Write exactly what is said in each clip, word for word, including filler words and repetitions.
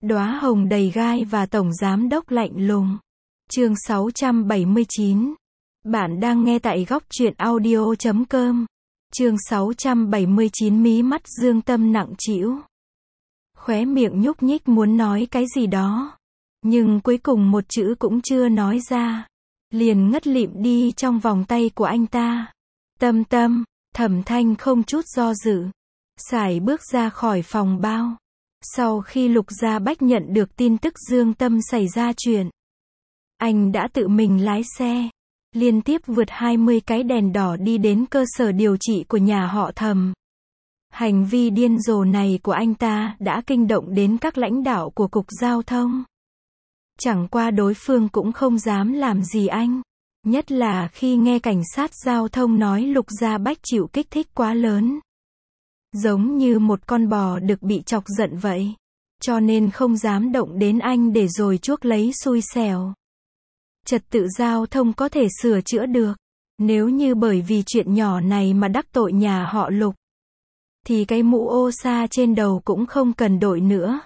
Đóa hồng đầy gai và tổng giám đốc lạnh lùng. Chương sáu trăm bảy mươi chín. Bạn đang nghe tại góc truyện audio chấm com. Chương sáu trăm bảy mươi chín. Mí mắt Dương Tâm nặng trĩu. Khóe miệng nhúc nhích muốn nói cái gì đó, nhưng cuối cùng một chữ cũng chưa nói ra, liền ngất lịm đi trong vòng tay của anh ta. Tâm Tâm, Thẩm Thanh không chút do dự, sải bước ra khỏi phòng bao. Sau khi Lục Gia Bách nhận được tin tức Dương Tâm xảy ra chuyện, anh đã tự mình lái xe, liên tiếp vượt hai mươi cái đèn đỏ đi đến cơ sở điều trị của nhà họ Thẩm. Hành vi điên rồ này của anh ta đã kinh động đến các lãnh đạo của Cục Giao thông. Chẳng qua đối phương cũng không dám làm gì anh, nhất là khi nghe cảnh sát giao thông nói Lục Gia Bách chịu kích thích quá lớn, giống như một con bò được bị chọc giận vậy, cho nên không dám động đến anh để rồi chuốc lấy xui xẻo. Trật tự giao thông có thể sửa chữa được, nếu như bởi vì chuyện nhỏ này mà đắc tội nhà họ Lục, thì cái mũ ô sa trên đầu cũng không cần đội nữa.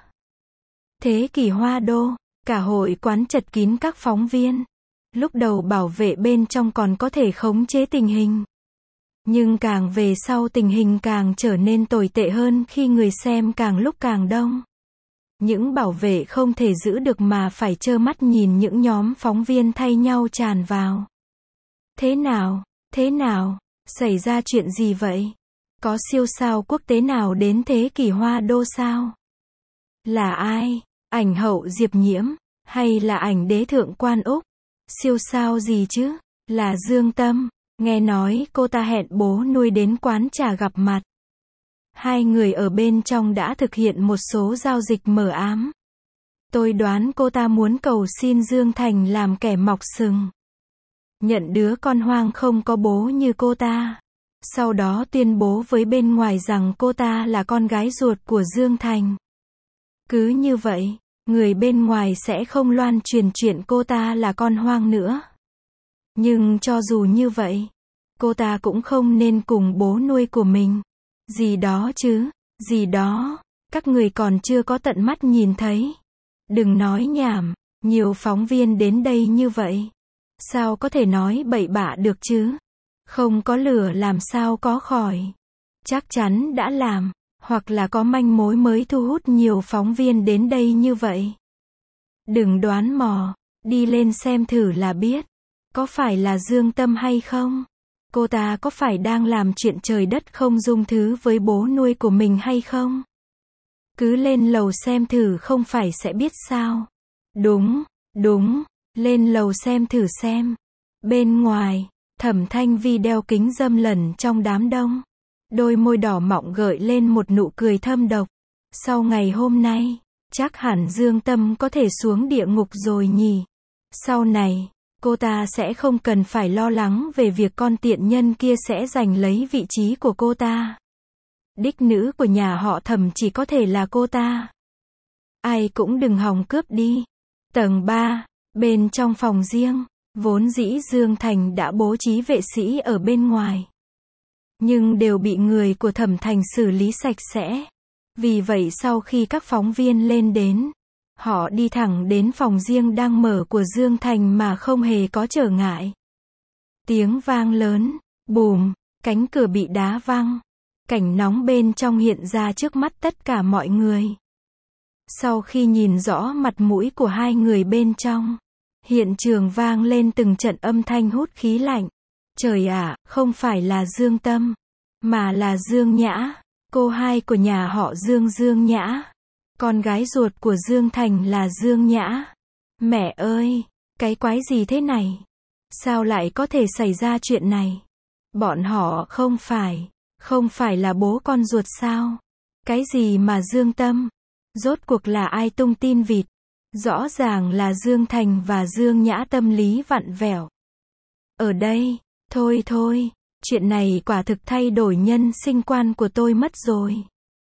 Thế kỷ Hoa Đô, cả hội quán chật kín các phóng viên. Lúc đầu bảo vệ bên trong còn có thể khống chế tình hình, nhưng càng về sau tình hình càng trở nên tồi tệ hơn khi người xem càng lúc càng đông. Những bảo vệ không thể giữ được mà phải trơ mắt nhìn những nhóm phóng viên thay nhau tràn vào. Thế nào? Thế nào? Xảy ra chuyện gì vậy? Có siêu sao quốc tế nào đến thế kỷ Hoa Đô sao? Là ai? Ảnh hậu Diệp Nhiễm? Hay là ảnh đế thượng quan Úc? Siêu sao gì chứ? Là Dương Tâm. Nghe nói cô ta hẹn bố nuôi đến quán trà gặp mặt. Hai người ở bên trong đã thực hiện một số giao dịch mờ ám. Tôi đoán cô ta muốn cầu xin Dương Thành làm kẻ mọc sừng, nhận đứa con hoang không có bố như cô ta, sau đó tuyên bố với bên ngoài rằng cô ta là con gái ruột của Dương Thành. Cứ như vậy, người bên ngoài sẽ không loan truyền chuyện cô ta là con hoang nữa. Nhưng cho dù như vậy, cô ta cũng không nên cùng bố nuôi của mình. Gì đó chứ, gì đó, các người còn chưa có tận mắt nhìn thấy. Đừng nói nhảm, nhiều phóng viên đến đây như vậy, sao có thể nói bậy bạ được chứ? Không có lửa làm sao có khói. Chắc chắn đã làm, hoặc là có manh mối mới thu hút nhiều phóng viên đến đây như vậy. Đừng đoán mò, đi lên xem thử là biết. Có phải là Dương Tâm hay không? Cô ta có phải đang làm chuyện trời đất không dung thứ với bố nuôi của mình hay không? Cứ lên lầu xem thử không phải sẽ biết sao? Đúng, đúng, lên lầu xem thử xem. Bên ngoài, Thẩm Thanh Vi đeo kính râm lẩn trong đám đông. Đôi môi đỏ mọng gợi lên một nụ cười thâm độc. Sau ngày hôm nay, chắc hẳn Dương Tâm có thể xuống địa ngục rồi nhỉ? Sau này, cô ta sẽ không cần phải lo lắng về việc con tiện nhân kia sẽ giành lấy vị trí của cô ta. Đích nữ của nhà họ Thẩm chỉ có thể là cô ta. Ai cũng đừng hòng cướp đi. Tầng ba, bên trong phòng riêng, vốn dĩ Dương Thành đã bố trí vệ sĩ ở bên ngoài, nhưng đều bị người của Thẩm Thành xử lý sạch sẽ. Vì vậy sau khi các phóng viên lên đến, họ đi thẳng đến phòng riêng đang mở của Dương Thành mà không hề có trở ngại. Tiếng vang lớn, bùm, cánh cửa bị đá văng. Cảnh nóng bên trong hiện ra trước mắt tất cả mọi người. Sau khi nhìn rõ mặt mũi của hai người bên trong, hiện trường vang lên từng trận âm thanh hút khí lạnh. Trời ạ, không phải là Dương Tâm, mà là Dương Nhã, cô hai của nhà họ Dương. Dương Nhã, con gái ruột của Dương Thành là Dương Nhã. Mẹ ơi, cái quái gì thế này? Sao lại có thể xảy ra chuyện này? Bọn họ không phải, không phải là bố con ruột sao? Cái gì mà Dương Tâm? Rốt cuộc là ai tung tin vịt? Rõ ràng là Dương Thành và Dương Nhã tâm lý vặn vẹo. Ở đây, thôi thôi, chuyện này quả thực thay đổi nhân sinh quan của tôi mất rồi.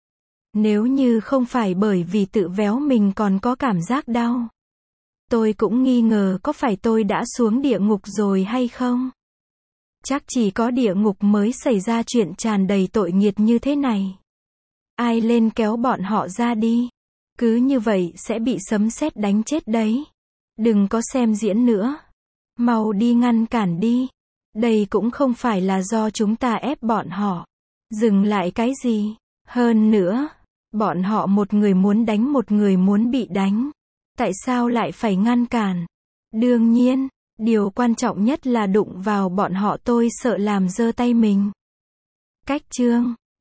Nếu như không phải bởi vì tự véo mình còn có cảm giác đau, tôi cũng nghi ngờ có phải tôi đã xuống địa ngục rồi hay không. Chắc chỉ có địa ngục mới xảy ra chuyện tràn đầy tội nghiệt như thế này. Ai lên kéo bọn họ ra đi. Cứ như vậy sẽ bị sấm sét đánh chết đấy. Đừng có xem diễn nữa. Mau đi ngăn cản đi. Đây cũng không phải là do chúng ta ép bọn họ. Dừng lại cái gì? Hơn nữa, bọn họ một người muốn đánh một người muốn bị đánh. Tại sao lại phải ngăn cản? Đương nhiên, điều quan trọng nhất là đụng vào bọn họ tôi sợ làm dơ tay mình. Cách chương